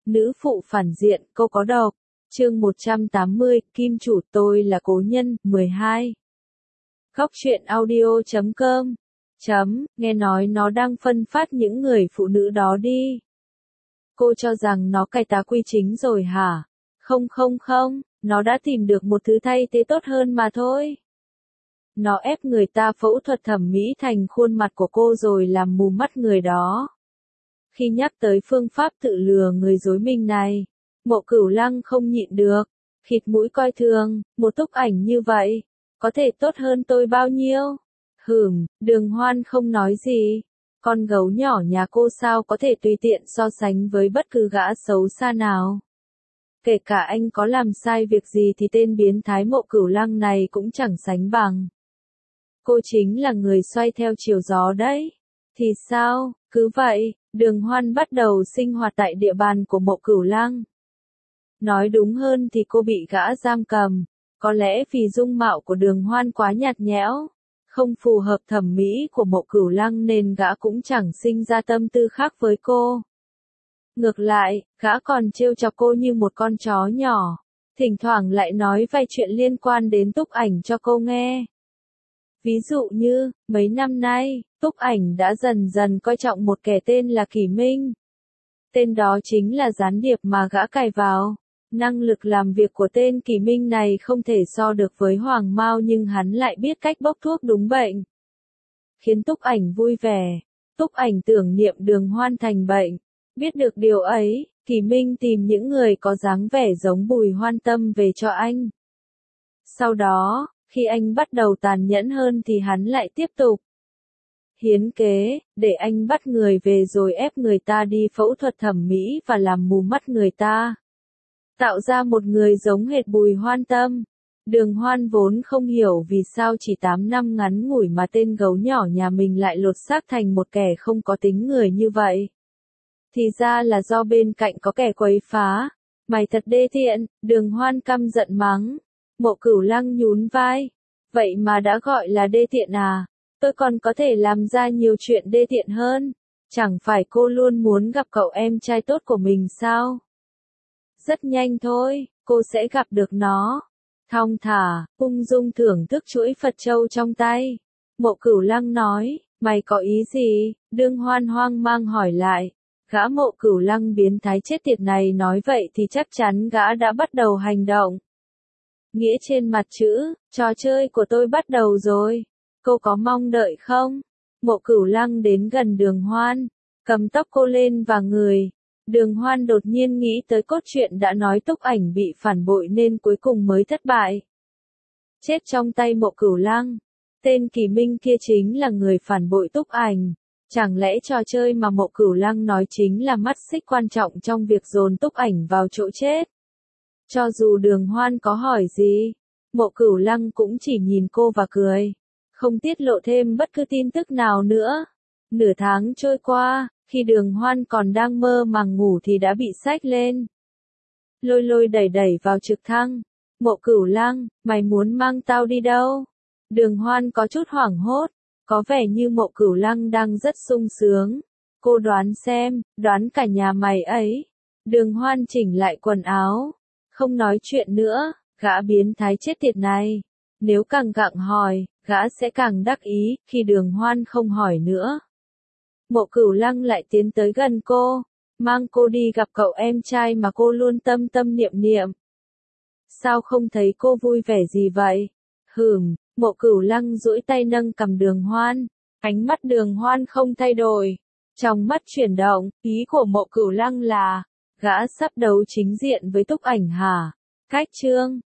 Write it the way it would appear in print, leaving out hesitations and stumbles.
Nữ phụ phản diện, câu có độc. Chương 180, Kim chủ tôi là cố nhân, 12. Góc truyện audio.com. Nghe nói nó đang phân phát những người phụ nữ đó đi. Cô cho rằng nó cải tá quy chính rồi hả? Không, nó đã tìm được một thứ thay thế tốt hơn mà thôi. Nó ép người ta phẫu thuật thẩm mỹ thành khuôn mặt của cô rồi làm mù mắt người đó. Khi nhắc tới phương pháp tự lừa người dối mình này, Mộ Cửu Lăng không nhịn được, khịt mũi coi thường, một Túc Ảnh như vậy, có thể tốt hơn tôi bao nhiêu? Đường Hoan không nói gì, con gấu nhỏ nhà cô sao có thể tùy tiện so sánh với bất cứ gã xấu xa nào. Kể cả anh có làm sai việc gì thì tên biến thái Mộ Cửu Lăng này cũng chẳng sánh bằng. Cô chính là người xoay theo chiều gió đấy. Thì sao, cứ vậy, Đường Hoan bắt đầu sinh hoạt tại địa bàn của Mộ Cửu Lăng. Nói đúng hơn thì cô bị gã giam cầm, có lẽ vì dung mạo của Đường Hoan quá nhạt nhẽo, không phù hợp thẩm mỹ của Mộ Cửu Lăng nên gã cũng chẳng sinh ra tâm tư khác với cô. Ngược lại, gã còn trêu chọc cô như một con chó nhỏ, thỉnh thoảng lại nói vài chuyện liên quan đến Túc Ảnh cho cô nghe. Ví dụ như, mấy năm nay, Túc Ảnh đã dần dần coi trọng một kẻ tên là Kỷ Minh. Tên đó chính là gián điệp mà gã cài vào. Năng lực làm việc của tên Kỷ Minh này không thể so được với Hoàng Mao nhưng hắn lại biết cách bốc thuốc đúng bệnh. Khiến Túc Ảnh vui vẻ. Túc Ảnh tưởng niệm Đường Hoan thành bệnh. Biết được điều ấy, Kỷ Minh tìm những người có dáng vẻ giống Bùi Hoan Tâm về cho anh. Sau đó, khi anh bắt đầu tàn nhẫn hơn thì hắn lại tiếp tục hiến kế, để anh bắt người về rồi ép người ta đi phẫu thuật thẩm mỹ và làm mù mắt người ta. Tạo ra một người giống hệt Bùi Hoan Tâm. Đường Hoan vốn không hiểu vì sao chỉ 8 năm ngắn ngủi mà tên gấu nhỏ nhà mình lại lột xác thành một kẻ không có tính người như vậy. Thì ra là do bên cạnh có kẻ quấy phá. Mày thật đê tiện, Đường Hoan căm giận mắng. Mộ Cửu Lăng nhún vai. Vậy mà đã gọi là đê tiện à? Tôi còn có thể làm ra nhiều chuyện đê tiện hơn. Chẳng phải cô luôn muốn gặp cậu em trai tốt của mình sao? Rất nhanh thôi, cô sẽ gặp được nó. Thong thả, ung dung thưởng thức chuỗi Phật châu trong tay. Mộ Cửu Lăng nói, mày có ý gì? Đường Hoan hoang mang hỏi lại. Gã Mộ Cửu Lăng biến thái chết tiệt này nói vậy thì chắc chắn gã đã bắt đầu hành động. Nghĩa trên mặt chữ, trò chơi của tôi bắt đầu rồi. Cô có mong đợi không? Mộ Cửu Lăng đến gần Đường Hoan, cầm tóc cô lên và người. Đường Hoan đột nhiên nghĩ tới cốt truyện đã nói Túc Ảnh bị phản bội nên cuối cùng mới thất bại. Chết trong tay Mộ Cửu Lăng. Tên Kỷ Minh kia chính là người phản bội Túc Ảnh. Chẳng lẽ trò chơi mà Mộ Cửu Lăng nói chính là mắt xích quan trọng trong việc dồn Túc Ảnh vào chỗ chết? Cho dù Đường Hoan có hỏi gì, Mộ Cửu Lăng cũng chỉ nhìn cô và cười. Không tiết lộ thêm bất cứ tin tức nào nữa. Nửa tháng trôi qua, khi Đường Hoan còn đang mơ màng ngủ thì đã bị xách lên. Lôi đẩy vào trực thăng. Mộ Cửu Lăng, mày muốn mang tao đi đâu? Đường Hoan có chút hoảng hốt, có vẻ như Mộ Cửu Lăng đang rất sung sướng. Cô đoán xem, đoán cả nhà mày ấy. Đường Hoan chỉnh lại quần áo. Không nói chuyện nữa, gã biến thái chết tiệt này. Nếu càng gặng hỏi, gã sẽ càng đắc ý, khi Đường Hoan không hỏi nữa. Mộ Cửu Lăng lại tiến tới gần cô, mang cô đi gặp cậu em trai mà cô luôn tâm tâm niệm niệm. Sao không thấy cô vui vẻ gì vậy? Mộ Cửu Lăng duỗi tay nâng cầm Đường Hoan, ánh mắt Đường Hoan không thay đổi. Trong mắt chuyển động, ý của Mộ Cửu Lăng là, gã sắp đấu chính diện với Túc Ảnh hả? Cách chương